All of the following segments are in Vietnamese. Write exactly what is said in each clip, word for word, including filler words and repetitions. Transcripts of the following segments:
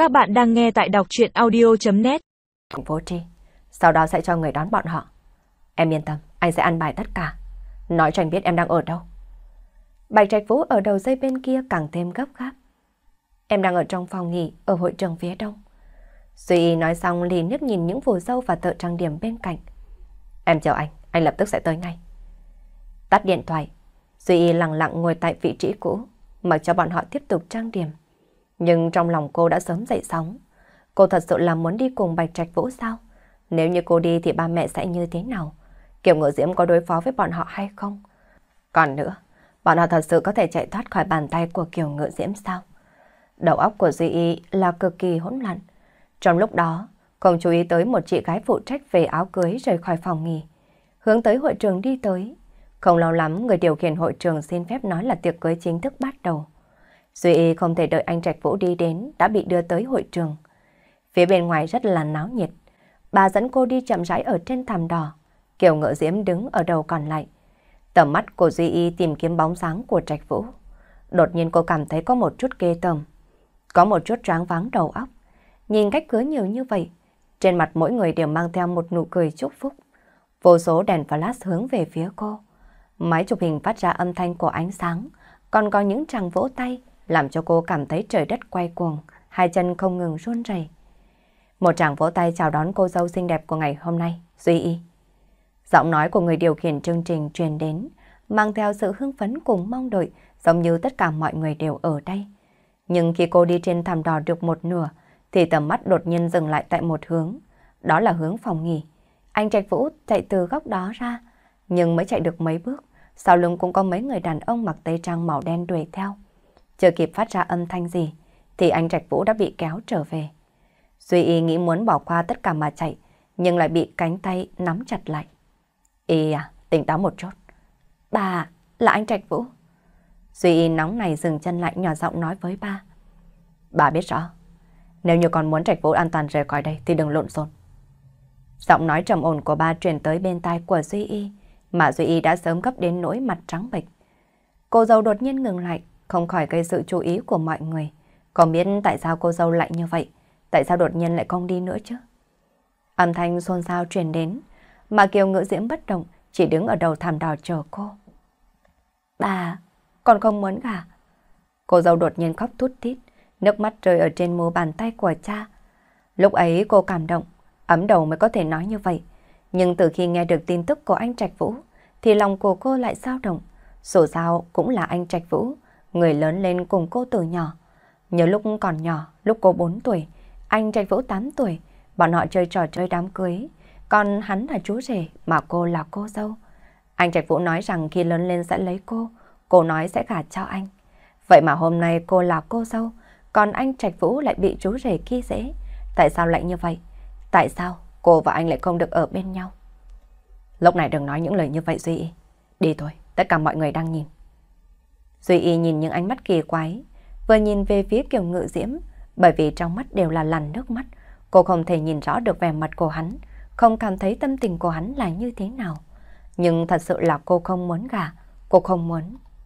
Các bạn đang nghe tại đọc truyện audio.net. Vô tri, sau đó sẽ cho người đón bọn họ. Em yên tâm, anh sẽ ăn bài tất cả. Nói cho anh biết em đang ở đâu. Bạch Trạch Vũ ở đầu dây bên kia càng thêm gấp gáp. Em đang ở trong phòng nghỉ ở hội trường phía đông. Duy nói xong liền liếc nhìn những phù dâu và thợ trang điểm bên cạnh. Em chờ anh, anh lập tức sẽ tới ngay. Tắt điện thoại, Duy lặng lặng ngồi tại vị trí cũ, mặc cho bọn họ tiếp tục trang điểm. Nhưng trong lòng cô đã sớm dậy sóng. Cô thật sự là muốn đi cùng Bạch Trạch Vũ sao? Nếu như cô đi thì ba mẹ sẽ như thế nào? Kiều Ngự Diễm có đối phó với bọn họ hay không? Còn nữa, bọn họ thật sự có thể chạy thoát khỏi bàn tay của Kiều Ngự Diễm sao? Đầu óc của Duy Y là cực kỳ hỗn loạn. Trong lúc đó, không chú ý tới một chị gái phụ trách về áo cưới rời khỏi phòng nghỉ, hướng tới hội trường đi tới. Không lâu lắm, người điều khiển hội trường xin phép nói là tiệc cưới chính thức bắt đầu. Duy Y không thể đợi anh Trạch Vũ đi đến, đã bị đưa tới hội trường. Phía bên ngoài rất là náo nhiệt. Bà dẫn cô đi chậm rãi ở trên thảm đỏ. Kiều Ngự Diễm đứng ở đầu còn lại. Tầm mắt của Duy Y tìm kiếm bóng dáng của Trạch Vũ. Đột nhiên cô cảm thấy có một chút ghê tởm, có một chút choáng váng đầu óc. Nhìn cách cưới nhiều như vậy, trên mặt mỗi người đều mang theo một nụ cười chúc phúc. Vô số đèn flash hướng về phía cô. Máy chụp hình phát ra âm thanh của ánh sáng, còn có những tràng vỗ tay làm cho cô cảm thấy trời đất quay cuồng, hai chân không ngừng run rẩy. Một tràng vỗ tay chào đón cô dâu xinh đẹp của ngày hôm nay, Duy Y. Giọng nói của người điều khiển chương trình truyền đến, mang theo sự hưng phấn cùng mong đợi, giống như tất cả mọi người đều ở đây. Nhưng khi cô đi trên thảm đỏ được một nửa, thì tầm mắt đột nhiên dừng lại tại một hướng, đó là hướng phòng nghỉ. Anh Trạch Vũ chạy từ góc đó ra, nhưng mới chạy được mấy bước, sau lưng cũng có mấy người đàn ông mặc tây trang màu đen đuổi theo. Chưa kịp phát ra âm thanh gì, thì anh Trạch Vũ đã bị kéo trở về. Duy Y nghĩ muốn bỏ qua tất cả mà chạy, nhưng lại bị cánh tay nắm chặt lại. Y à, tỉnh táo một chút. Bà, là anh Trạch Vũ. Duy Y nóng này dừng chân lại nhỏ giọng nói với ba. Bà biết rõ, nếu như còn muốn Trạch Vũ an toàn rời khỏi đây thì đừng lộn xộn. Giọng nói trầm ổn của ba truyền tới bên tai của Duy Y, mà Duy Y đã sớm gấp đến nỗi mặt trắng bệch. Cô dâu đột nhiên ngừng lại, không khỏi gây sự chú ý của mọi người. Không biết tại sao cô dâu lại như vậy, tại sao đột nhiên lại không đi nữa chứ? Âm thanh xôn xao truyền đến, mà Kiều Ngự Diễm bất động, chỉ đứng ở đầu thảm đỏ chờ cô. Bà, con không muốn gả. Cô dâu đột nhiên khóc thút thít, nước mắt rơi ở trên mu bàn tay của cha. Lúc ấy cô cảm động, ấm đầu mới có thể nói như vậy. Nhưng từ khi nghe được tin tức của anh Trạch Vũ, thì lòng của cô lại dao động. Dù sao cũng là anh Trạch Vũ, người lớn lên cùng cô từ nhỏ. Nhớ lúc còn nhỏ, lúc cô bốn tuổi, anh Trạch Vũ tám tuổi, bọn họ chơi trò chơi đám cưới. Còn hắn là chú rể, mà cô là cô dâu. Anh Trạch Vũ nói rằng khi lớn lên sẽ lấy cô, cô nói sẽ gả cho anh. Vậy mà hôm nay cô là cô dâu, còn anh Trạch Vũ lại bị chú rể khi dễ. Tại sao lại như vậy? Tại sao cô và anh lại không được ở bên nhau? Lúc này đừng nói những lời như vậy Duy Y. Đi thôi, tất cả mọi người đang nhìn. Duy Y nhìn những ánh mắt kỳ quái, vừa nhìn về phía Kiều Ngự Diễm, bởi vì trong mắt đều là làn nước mắt. Cô không thể nhìn rõ được vẻ mặt của hắn, không cảm thấy tâm tình của hắn là như thế nào. Nhưng thật sự là cô không muốn gả, cô không muốn.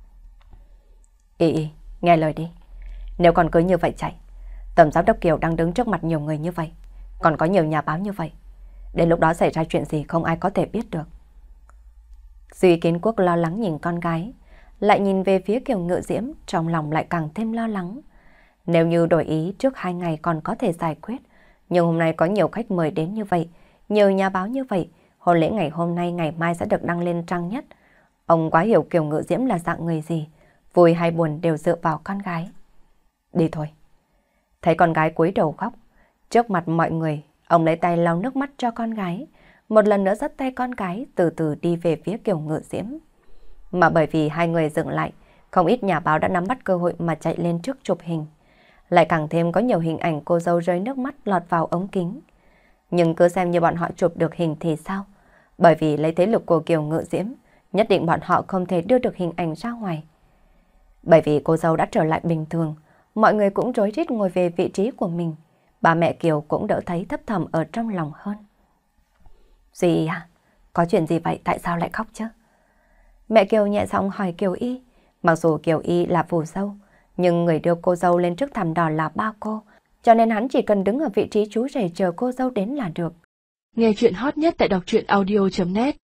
Y Y, nghe lời đi. Nếu còn cứ như vậy chạy, Tổng giám đốc Kiều đang đứng trước mặt nhiều người như vậy, còn có nhiều nhà báo như vậy, đến lúc đó xảy ra chuyện gì không ai có thể biết được. Duy Kiến Quốc lo lắng nhìn con gái, lại nhìn về phía Kiều Ngự Diễm, trong lòng lại càng thêm lo lắng. Nếu như đổi ý trước hai ngày còn có thể giải quyết, nhưng hôm nay có nhiều khách mời đến như vậy, nhiều nhà báo như vậy, hôn lễ ngày hôm nay ngày mai sẽ được đăng lên trang nhất. Ông quá hiểu Kiều Ngự Diễm là dạng người gì, vui hay buồn đều dựa vào con gái. Đi thôi. Thấy con gái cúi đầu khóc, trước mặt mọi người, ông lấy tay lau nước mắt cho con gái, một lần nữa dắt tay con gái từ từ đi về phía Kiều Ngự Diễm. Mà bởi vì hai người dừng lại, không ít nhà báo đã nắm bắt cơ hội mà chạy lên trước chụp hình. Lại càng thêm có nhiều hình ảnh cô dâu rơi nước mắt lọt vào ống kính. Nhưng cứ xem như bọn họ chụp được hình thì sao? Bởi vì lấy thế lực của Kiều Ngự Diễm, nhất định bọn họ không thể đưa được hình ảnh ra ngoài. Bởi vì cô dâu đã trở lại bình thường, mọi người cũng rối rít ngồi về vị trí của mình. Bà mẹ Kiều cũng đỡ thấy thấp thầm ở trong lòng hơn. Dì à, có chuyện gì vậy? Tại sao lại khóc chứ? Mẹ Kiều nhẹ giọng hỏi Kiều Y. Mặc dù Kiều Y là phù dâu, nhưng người đưa cô dâu lên trước thảm đỏ là ba cô. cho nên hắn chỉ cần đứng ở vị trí chú rể chờ cô dâu đến là được. Nghe chuyện hot nhất tại đọc truyện audio chấm net